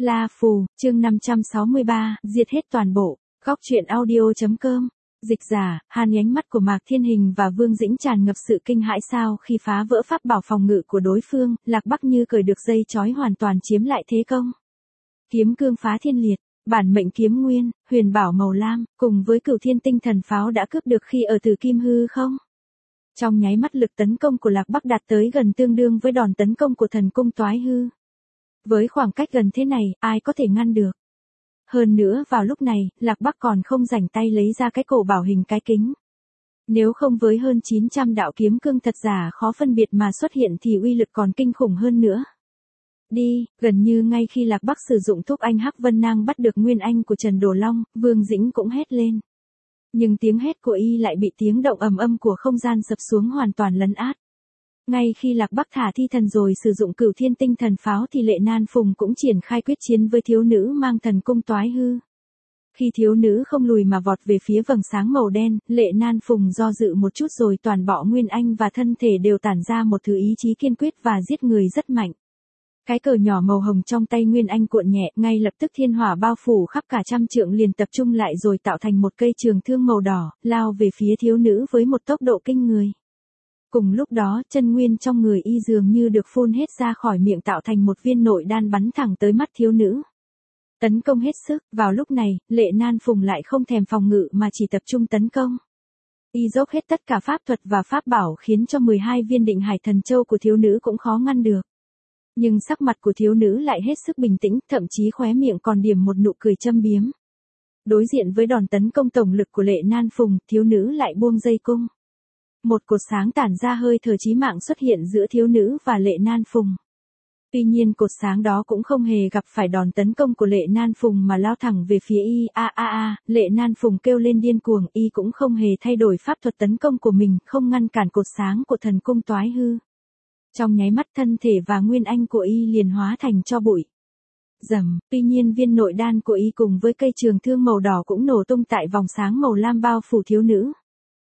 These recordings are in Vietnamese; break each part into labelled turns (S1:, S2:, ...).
S1: La Phù, chương 563, diệt hết toàn bộ. Góc truyện audio.com. Dịch giả, Hàn ánh mắt của Mạc Thiên Hình và Vương Dĩnh tràn ngập sự kinh hãi sau khi phá vỡ pháp bảo phòng ngự của đối phương, Lạc Bắc như cởi được dây trói hoàn toàn chiếm lại thế công. Kiếm cương phá thiên liệt, bản mệnh kiếm nguyên, huyền bảo màu lam, cùng với cửu thiên tinh thần pháo đã cướp được khi ở Tử Kim hư không. Trong nháy mắt lực tấn công của Lạc Bắc đạt tới gần tương đương với đòn tấn công của thần cung toái hư. Với khoảng cách gần thế này, ai có thể ngăn được? Hơn nữa vào lúc này, Lạc Bắc còn không rảnh tay lấy ra cái cổ bảo hình cái kính. Nếu không với hơn 900 đạo kiếm cương thật giả khó phân biệt mà xuất hiện thì uy lực còn kinh khủng hơn nữa. Đi, gần như ngay khi Lạc Bắc sử dụng thuốc anh Hắc Vân Nang bắt được nguyên anh của Trần Đồ Long, Vương Dĩnh cũng hét lên. Nhưng tiếng hét của y lại bị tiếng động ầm ầm của không gian sập xuống hoàn toàn lấn át. Ngay khi Lạc Bắc thả thi thần rồi sử dụng cửu thiên tinh thần pháo thì Lệ Nan Phùng cũng triển khai quyết chiến với thiếu nữ mang thần cung toái hư. Khi thiếu nữ không lùi mà vọt về phía vầng sáng màu đen, Lệ Nan Phùng do dự một chút rồi toàn bộ nguyên anh và thân thể đều tản ra một thứ ý chí kiên quyết và giết người rất mạnh. Cái cờ nhỏ màu hồng trong tay Nguyên Anh cuộn nhẹ, ngay lập tức thiên hỏa bao phủ khắp cả trăm trượng liền tập trung lại rồi tạo thành một cây trường thương màu đỏ, lao về phía thiếu nữ với một tốc độ kinh người. Cùng lúc đó, chân nguyên trong người y dường như được phun hết ra khỏi miệng tạo thành một viên nội đan bắn thẳng tới mắt thiếu nữ. Tấn công hết sức, vào lúc này, Lệ Nan Phùng lại không thèm phòng ngự mà chỉ tập trung tấn công. Y dốc hết tất cả pháp thuật và pháp bảo khiến cho 12 viên định hải thần châu của thiếu nữ cũng khó ngăn được. Nhưng sắc mặt của thiếu nữ lại hết sức bình tĩnh, thậm chí khóe miệng còn điểm một nụ cười châm biếm. Đối diện với đòn tấn công tổng lực của Lệ Nan Phùng, thiếu nữ lại buông dây cung. Một cột sáng tản ra hơi thở chí mạng xuất hiện giữa thiếu nữ và Lệ Nan Phùng. Tuy nhiên cột sáng đó cũng không hề gặp phải đòn tấn công của Lệ Nan Phùng mà lao thẳng về phía y. Lệ Nan Phùng kêu lên điên cuồng, y cũng không hề thay đổi pháp thuật tấn công của mình, không ngăn cản cột sáng của thần cung toái hư. Trong nháy mắt thân thể và nguyên anh của y liền hóa thành tro bụi. Rầm, tuy nhiên viên nội đan của y cùng với cây trường thương màu đỏ cũng nổ tung tại vòng sáng màu lam bao phủ thiếu nữ.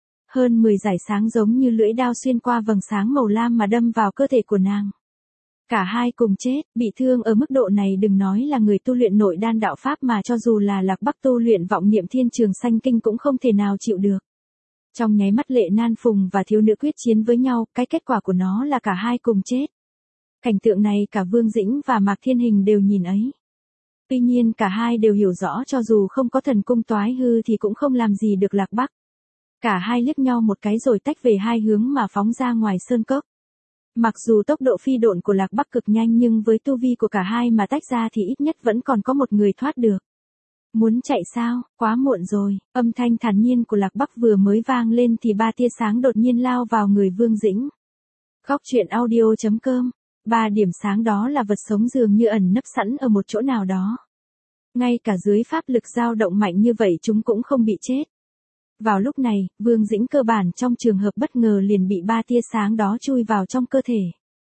S1: Hơn 10 dải sáng giống như lưỡi đao xuyên qua vầng sáng màu lam mà đâm vào cơ thể của nàng. Cả hai cùng chết, bị thương ở mức độ này đừng nói là người tu luyện nội đan đạo pháp mà cho dù là Lạc Bắc tu luyện vọng niệm thiên trường sanh kinh cũng không thể nào chịu được. Trong nháy mắt Lệ Nan Phùng và thiếu nữ quyết chiến với nhau, cái kết quả của nó là cả hai cùng chết. Cảnh tượng này cả Vương Dĩnh và Mạc Thiên Hình đều nhìn ấy. Tuy nhiên cả hai đều hiểu rõ cho dù không có thần cung toái hư thì cũng không làm gì được Lạc Bắc. Cả hai liếc nhau một cái rồi tách về hai hướng mà phóng ra ngoài sơn cốc. Mặc dù tốc độ phi độn của Lạc Bắc cực nhanh nhưng với tu vi của cả hai mà tách ra thì ít nhất vẫn còn có một người thoát được. Muốn chạy sao, quá muộn rồi, âm thanh thản nhiên của Lạc Bắc vừa mới vang lên thì ba tia sáng đột nhiên lao vào người Vương Dĩnh. Góc truyện audio.com. Ba điểm sáng đó là vật sống dường như ẩn nấp sẵn ở một chỗ nào đó. Ngay cả dưới pháp lực dao động mạnh như vậy chúng cũng không bị chết. Vào lúc này, Vương Dĩnh cơ bản trong trường hợp bất ngờ liền bị ba tia sáng đó chui vào trong cơ thể.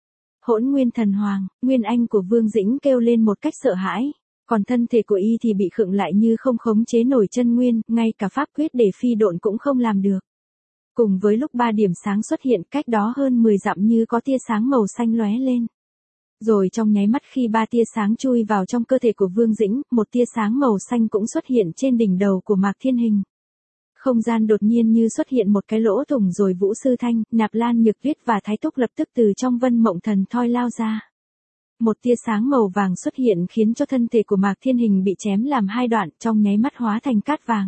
S1: Hỗn Nguyên Thần Hoàng, nguyên anh của Vương Dĩnh kêu lên một cách sợ hãi. Còn thân thể của y thì bị khựng lại như không khống chế nổi chân nguyên, ngay cả pháp quyết để phi độn cũng không làm được. Cùng với lúc ba điểm sáng xuất hiện cách đó hơn 10 dặm như có tia sáng màu xanh lóe lên. Rồi trong nháy mắt khi ba tia sáng chui vào trong cơ thể của Vương Dĩnh, một tia sáng màu xanh cũng xuất hiện trên đỉnh đầu của Mạc Thiên Hình. Không gian đột nhiên như xuất hiện một cái lỗ thủng rồi Vũ Sư Thanh, Nạp Lan Nhược Tuyết và Thái Túc lập tức từ trong Vân Mộng Thần Thoi lao ra. Một tia sáng màu vàng xuất hiện khiến cho thân thể của Mạc Thiên Hình bị chém làm hai đoạn trong nháy mắt hóa thành cát vàng.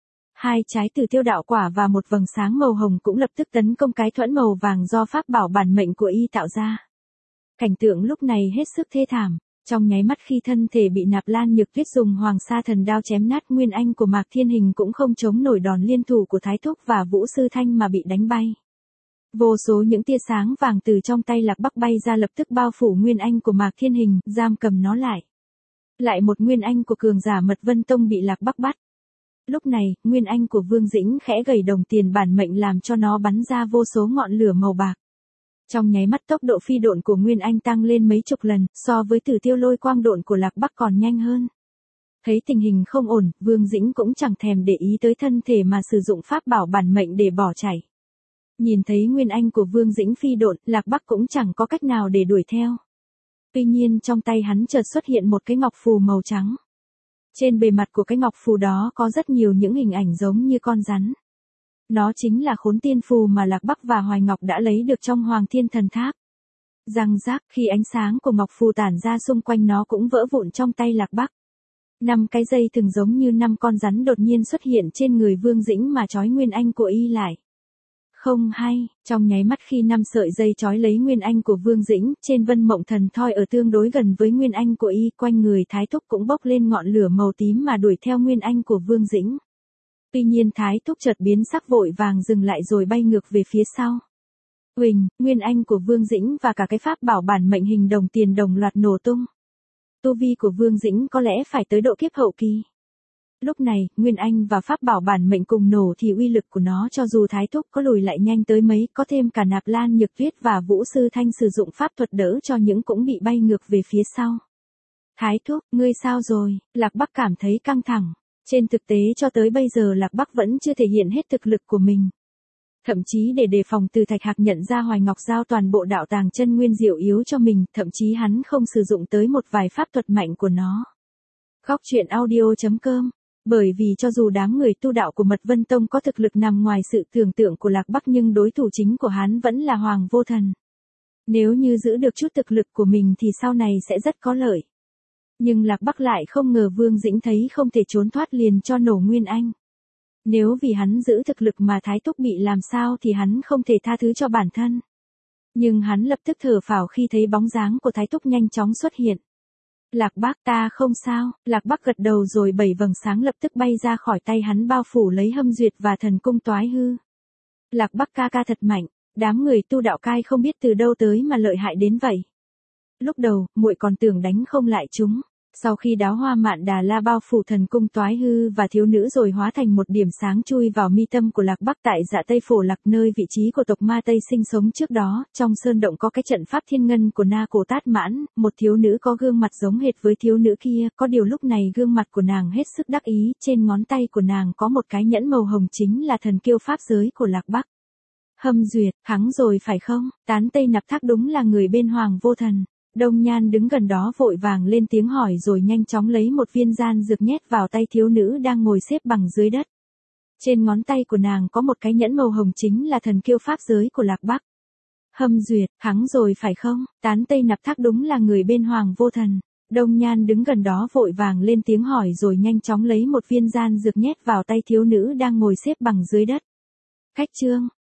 S1: Hai trái Tử Tiêu đạo quả và một vầng sáng màu hồng cũng lập tức tấn công cái thuẫn màu vàng do pháp bảo bản mệnh của y tạo ra. Cảnh tượng lúc này hết sức thê thảm. Trong nháy mắt khi thân thể bị Nạp Lan Nhược Tuyết dùng Hoàng Sa Thần Đao chém nát nguyên anh của Mạc Thiên Hình cũng không chống nổi đòn liên thủ của Thái Thúc và Vũ Sư Thanh mà bị đánh bay. Vô số những tia sáng vàng từ trong tay Lạc Bắc bay ra lập tức bao phủ nguyên anh của Mạc Thiên Hình, giam cầm nó lại. Lại một nguyên anh của cường giả Mật Vân Tông bị Lạc Bắc bắt. Lúc này, nguyên anh của Vương Dĩnh khẽ gầy đồng tiền bản mệnh làm cho nó bắn ra vô số ngọn lửa màu bạc. Trong nháy mắt tốc độ phi độn của Nguyên Anh tăng lên mấy chục lần, so với Tử Tiêu lôi quang độn của Lạc Bắc còn nhanh hơn. Thấy tình hình không ổn, Vương Dĩnh cũng chẳng thèm để ý tới thân thể mà sử dụng pháp bảo bản mệnh để bỏ chạy. Nhìn thấy Nguyên Anh của Vương Dĩnh phi độn, Lạc Bắc cũng chẳng có cách nào để đuổi theo. Tuy nhiên trong tay hắn chợt xuất hiện một cái ngọc phù màu trắng. Trên bề mặt của cái ngọc phù đó có rất nhiều những hình ảnh giống như con rắn. Nó chính là Khốn Tiên Phù mà Lạc Bắc và Hoài Ngọc đã lấy được trong Hoàng Thiên Thần Tháp. Răng rác, khi ánh sáng của ngọc phù tản ra xung quanh nó cũng vỡ vụn trong tay Lạc Bắc. 5 cái dây thừng giống như 5 con rắn đột nhiên xuất hiện trên người Vương Dĩnh mà trói Nguyên Anh của y lại. Không hay, trong nháy mắt khi 5 sợi dây trói lấy Nguyên Anh của Vương Dĩnh, trên Vân Mộng Thần Thoi ở tương đối gần với Nguyên Anh của y, quanh người Thái Thúc cũng bốc lên ngọn lửa màu tím mà đuổi theo Nguyên Anh của Vương Dĩnh. Tuy nhiên Thái Thúc chợt biến sắc vội vàng dừng lại rồi bay ngược về phía sau. Uỳnh, Nguyên Anh của Vương Dĩnh và cả cái pháp bảo bản mệnh hình đồng tiền đồng loạt nổ tung. Tu vi của Vương Dĩnh có lẽ phải tới độ kiếp hậu kỳ. Lúc này, Nguyên Anh và pháp bảo bản mệnh cùng nổ thì uy lực của nó cho dù Thái Thúc có lùi lại nhanh tới mấy, có thêm cả Nạp Lan Nhược Tuyết và Vũ Sư Thanh sử dụng pháp thuật đỡ cho những cũng bị bay ngược về phía sau. Thái Thúc, ngươi sao rồi? Lạc Bắc cảm thấy căng thẳng. Trên thực tế cho tới bây giờ Lạc Bắc vẫn chưa thể hiện hết thực lực của mình. Thậm chí để đề phòng Từ Thạch Hạc nhận ra Hoài Ngọc giao toàn bộ đạo tàng chân nguyên diệu yếu cho mình, thậm chí hắn không sử dụng tới một vài pháp thuật mạnh của nó. Góc truyện audio.com. Bởi vì cho dù đám người tu đạo của Mật Vân Tông có thực lực nằm ngoài sự tưởng tượng của Lạc Bắc nhưng đối thủ chính của hắn vẫn là Hoàng Vô Thần. Nếu như giữ được chút thực lực của mình thì sau này sẽ rất có lợi. Nhưng Lạc Bắc lại không ngờ Vương Dĩnh thấy không thể trốn thoát liền cho nổ Nguyên Anh. Nếu vì hắn giữ thực lực mà Thái Thúc bị làm sao thì hắn không thể tha thứ cho bản thân. Nhưng hắn lập tức thở phào khi thấy bóng dáng của Thái Thúc nhanh chóng xuất hiện. Lạc Bắc, ta không sao. Lạc Bắc gật đầu rồi 7 vầng sáng lập tức bay ra khỏi tay hắn bao phủ lấy Hâm Duyệt và Thần Cung Toái Hư. Lạc Bắc ca ca thật mạnh, đám người tu đạo cai không biết từ đâu tới mà lợi hại đến vậy. Lúc đầu, muội còn tưởng đánh không lại chúng. Sau khi đáo hoa mạn đà la bao phủ Thần Cung Toái Hư và thiếu nữ rồi hóa thành một điểm sáng chui vào mi tâm của Lạc Bắc tại Dạ Tây Phổ Lạc, nơi vị trí của tộc Ma Tây sinh sống trước đó, trong sơn động có cái trận pháp thiên ngân của Na Cổ Tát Mãn, một thiếu nữ có gương mặt giống hệt với thiếu nữ kia, có điều lúc này gương mặt của nàng hết sức đắc ý, trên ngón tay của nàng có một cái nhẫn màu hồng chính là thần kiêu pháp giới của Lạc Bắc. Hâm Duyệt, thắng rồi phải không? Tán Tây Nạp Thác đúng là người bên Hoàng Vô Thần. Đông Nhan đứng gần đó vội vàng lên tiếng hỏi rồi nhanh chóng lấy một viên gian dược nhét vào tay thiếu nữ đang ngồi xếp bằng dưới đất. Trên ngón tay của nàng có một cái nhẫn màu hồng chính là thần kiêu pháp giới của Lạc Bắc. Hâm Duyệt, thắng rồi phải không? Tán Tây Nạp Thác đúng là người bên Hoàng Vô Thần. Đông Nhan đứng gần đó vội vàng lên tiếng hỏi rồi nhanh chóng lấy một viên gian dược nhét vào tay thiếu nữ đang ngồi xếp bằng dưới đất. Khách trương,